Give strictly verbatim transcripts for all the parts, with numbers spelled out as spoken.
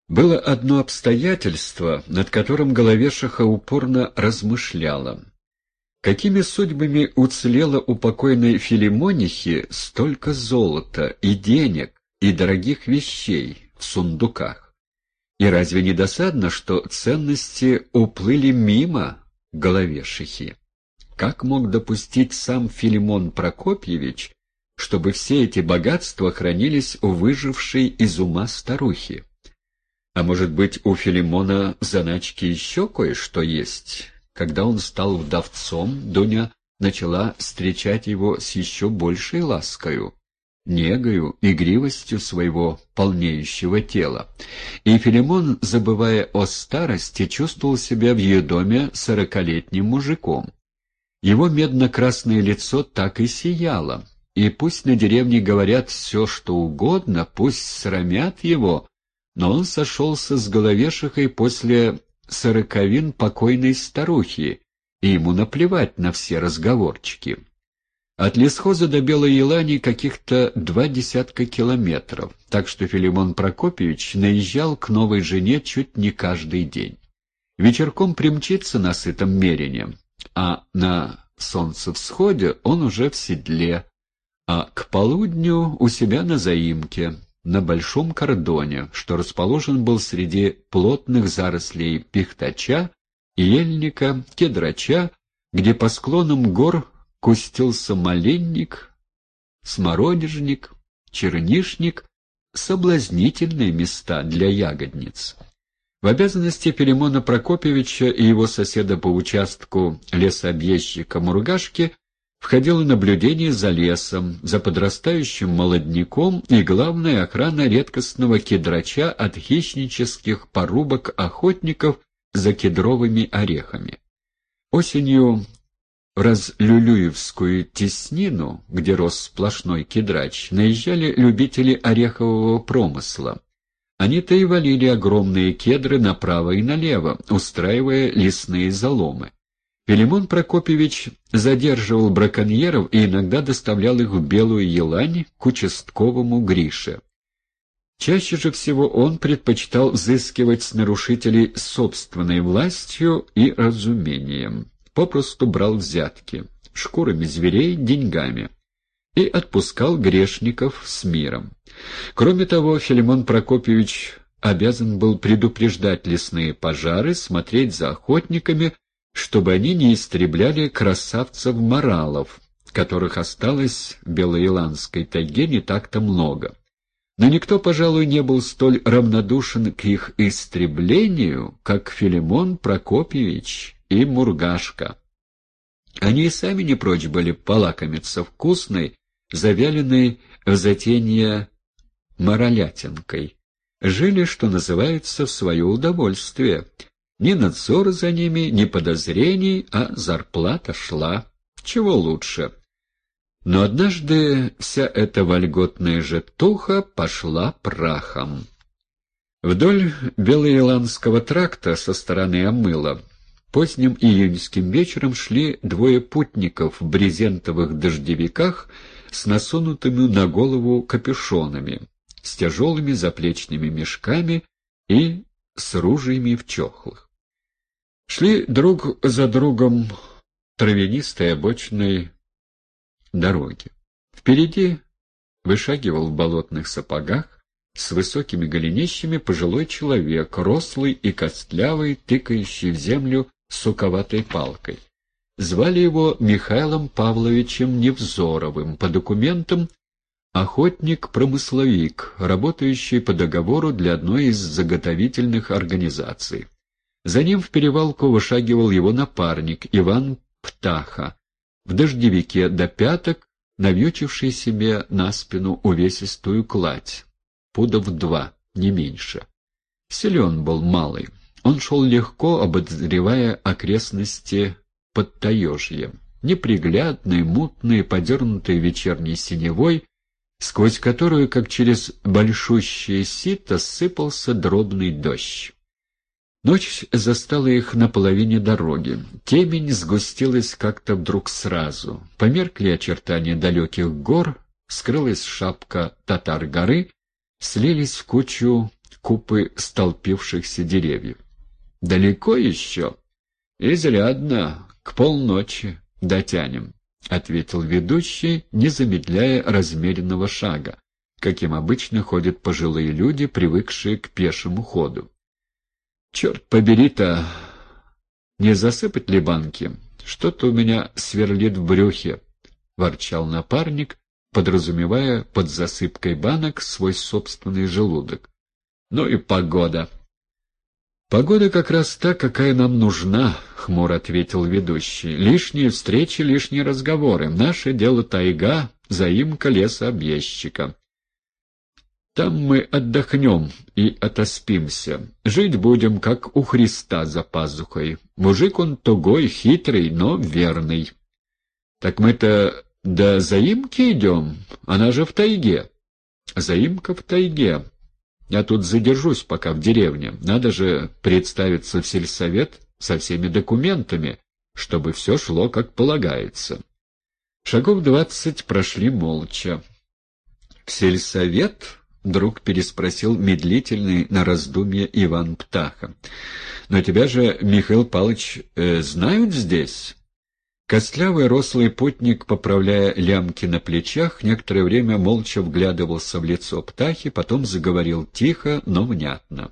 Было одно обстоятельство, над которым Головешиха упорно размышляла. Какими судьбами уцелело у покойной Филимонихи столько золота и денег и дорогих вещей в сундуках? И разве не досадно, что ценности уплыли мимо Головешихи? Как мог допустить сам Филимон Прокопьевич, чтобы все эти богатства хранились у выжившей из ума старухи? А может быть, у Филимона в заначке еще кое-что есть? Когда он стал вдовцом, Дуня начала встречать его с еще большей ласкою, негою, игривостью своего полнеющего тела. И Филимон, забывая о старости, чувствовал себя в ее доме сорокалетним мужиком. Его медно-красное лицо так и сияло, и пусть на деревне говорят все, что угодно, пусть срамят его, но он сошелся с Головешихой после сороковин покойной старухи, и ему наплевать на все разговорчики. От лесхоза до Белой Елани каких-то два десятка километров, так что Филимон Прокопьевич наезжал к новой жене чуть не каждый день. Вечерком примчится на сытом мерине, а на солнцевсходе он уже в седле, а к полудню у себя на заимке, на большом кордоне, что расположен был среди плотных зарослей пихтача, ельника, кедрача, где по склонам гор кустился маленник, смородежник, чернишник, соблазнительные места для ягодниц. В обязанности Филимона Прокопьевича и его соседа по участку лесообъездчика Мургашки входило наблюдение за лесом, за подрастающим молодняком и, главная, охрана редкостного кедрача от хищнических порубок охотников за кедровыми орехами. Осенью в Разлюлюевскую теснину, где рос сплошной кедрач, наезжали любители орехового промысла. Они-то и валили огромные кедры направо и налево, устраивая лесные заломы. Филимон Прокопьевич задерживал браконьеров и иногда доставлял их в Белую Елань к участковому Грише. Чаще же всего он предпочитал взыскивать с нарушителей собственной властью и разумением. Попросту брал взятки, шкурами зверей, деньгами, и отпускал грешников с миром. Кроме того, Филимон Прокопьевич обязан был предупреждать лесные пожары, смотреть за охотниками, чтобы они не истребляли красавцев-моралов, которых осталось в Белоиландской тайге не так-то много. Но никто, пожалуй, не был столь равнодушен к их истреблению, как Филимон Прокопьевич и Мургашка. Они и сами не прочь были полакомиться вкусной, завяленной в затенье моролятинкой. Жили, что называется, в свое удовольствие. Ни надзора за ними, ни подозрений, а зарплата шла. Чего лучше? Но однажды вся эта вольготная житуха пошла прахом. Вдоль Белоиландского тракта со стороны Амыла поздним июньским вечером шли двое путников в брезентовых дождевиках с насунутыми на голову капюшонами, с тяжелыми заплечными мешками и с ружьями в чохлах. Шли друг за другом травянистой обочиной дороги. Впереди вышагивал в болотных сапогах с высокими голенищами пожилой человек, рослый и костлявый, тыкающий в землю суковатой палкой. Звали его Михаилом Павловичем Невзоровым, по документам охотник-промысловик, работающий по договору для одной из заготовительных организаций. За ним в перевалку вышагивал его напарник Иван Птаха, в дождевике до пяток, навьючивший себе на спину увесистую кладь, пудов два, не меньше. Силен был малый. Он шел легко, обозревая окрестности Подтаежья, неприглядные, мутные, подернутые вечерней синевой, сквозь которую, как через большущее сито, сыпался дробный дождь. Ночь застала их на половине дороги. Темень сгустилась как-то вдруг сразу. Померкли очертания далеких гор, скрылась шапка Татар-горы, слились в кучу купы столпившихся деревьев. «Далеко еще?» «Изрядно, к полночи дотянем», — ответил ведущий, не замедляя размеренного шага, каким обычно ходят пожилые люди, привыкшие к пешему ходу. «Черт побери-то, не засыпать ли банки? Что-то у меня сверлит в брюхе», — ворчал напарник, подразумевая под засыпкой банок свой собственный желудок. «Ну и погода». «Погода как раз та, какая нам нужна», — хмуро ответил ведущий. «Лишние встречи, лишние разговоры. Наше дело тайга, заимка лесообъездчика. Там мы отдохнем и отоспимся. Жить будем, как у Христа за пазухой. Мужик он тугой, хитрый, но верный». «Так мы-то до заимки идем? Она же в тайге». «Заимка в тайге. Я тут задержусь пока в деревне. Надо же представиться в сельсовет со всеми документами, чтобы все шло как полагается». Шагов двадцать прошли молча. «В сельсовет?» — вдруг переспросил медлительный на раздумье Иван Птаха. «Но тебя же, Михаил Павлович, э, знают здесь?» Костлявый рослый путник, поправляя лямки на плечах, некоторое время молча вглядывался в лицо Птахи, потом заговорил тихо, но внятно.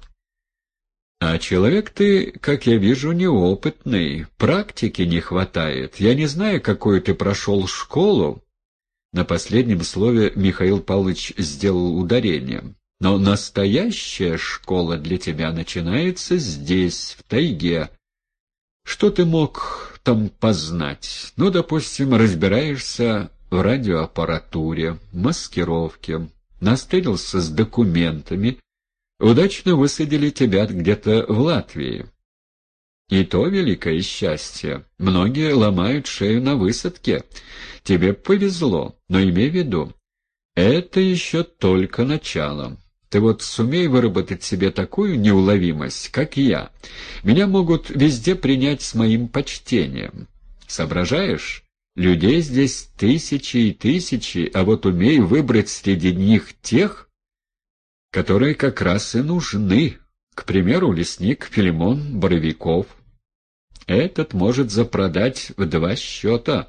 «А человек ты, как я вижу, неопытный, практики не хватает. Я не знаю, какую ты прошел школу». На последнем слове Михаил Павлович сделал ударение. «Но настоящая школа для тебя начинается здесь, в тайге. Что ты мог там познать? Ну, допустим, разбираешься в радиоаппаратуре, маскировке, настырился с документами, удачно высадили тебя где-то в Латвии. И то великое счастье. Многие ломают шею на высадке. Тебе повезло, но имей в виду, это еще только начало. Ты вот сумей выработать себе такую неуловимость, как я. Меня могут везде принять с моим почтением. Соображаешь? Людей здесь тысячи и тысячи, а вот умей выбрать среди них тех, которые как раз и нужны. К примеру, лесник Филимон Боровиков. Этот может запродать в два счета,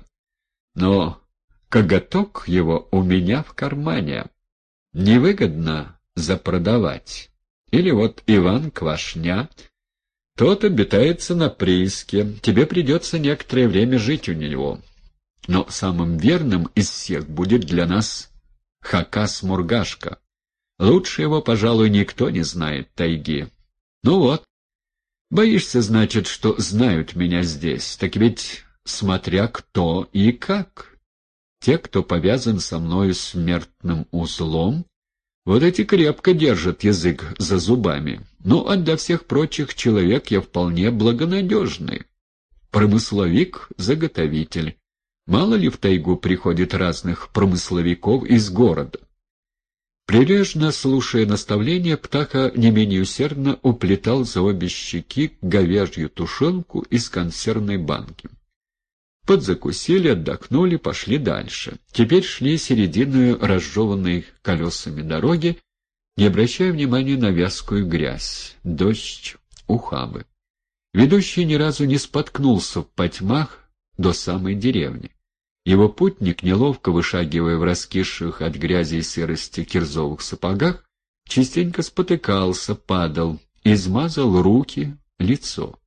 но коготок его у меня в кармане. Невыгодно запродавать. Или вот Иван Квашня, тот обитается на прииске, тебе придется некоторое время жить у него. Но самым верным из всех будет для нас Хакас-Мургашка. Лучше его, пожалуй, никто не знает тайги. Ну вот, боишься, значит, что знают меня здесь, так ведь смотря кто и как. Те, кто повязан со мною смертным узлом, вот эти крепко держат язык за зубами. Ну, а для всех прочих человек я вполне благонадежный. Промысловик-заготовитель. Мало ли в тайгу приходит разных промысловиков из города. Прилежно слушая наставления, Птаха не менее усердно уплетал за обе щеки говяжью тушенку из консервной банки. Подзакусили, отдохнули, пошли дальше. Теперь шли серединою разжеванной колесами дороги, не обращая внимания на вязкую грязь, дождь, ухабы. Ведущий ни разу не споткнулся в потьмах до самой деревни. Его путник, неловко вышагивая в раскисших от грязи и сырости кирзовых сапогах, частенько спотыкался, падал, измазал руки, лицо.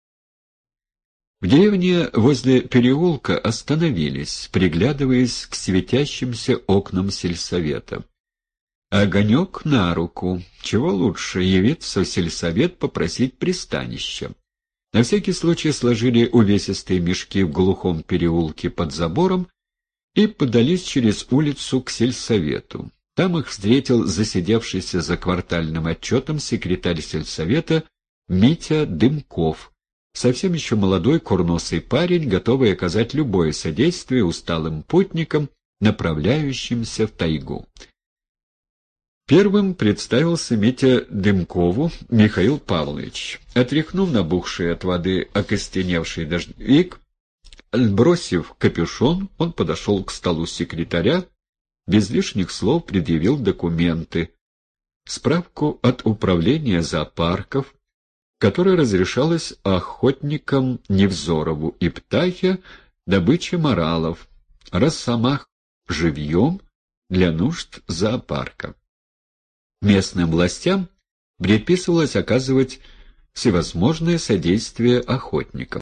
В деревне возле переулка остановились, приглядываясь к светящимся окнам сельсовета. Огонек на руку. Чего лучше явиться в сельсовет попросить пристанища. На всякий случай сложили увесистые мешки в глухом переулке под забором и подались через улицу к сельсовету. Там их встретил засидевшийся за квартальным отчетом секретарь сельсовета Митя Дымков, совсем еще молодой курносый парень, готовый оказать любое содействие усталым путникам, направляющимся в тайгу. Первым представился Митя Дымкову Михаил Павлович. Отряхнув набухший от воды окостеневший дождевик, бросив капюшон, он подошел к столу секретаря, без лишних слов предъявил документы. справку от управления зоопарков, которой разрешалось охотникам Невзорову и Птахе добыча моралов, росомах живьем для нужд зоопарка. Местным властям предписывалось оказывать всевозможное содействие охотникам.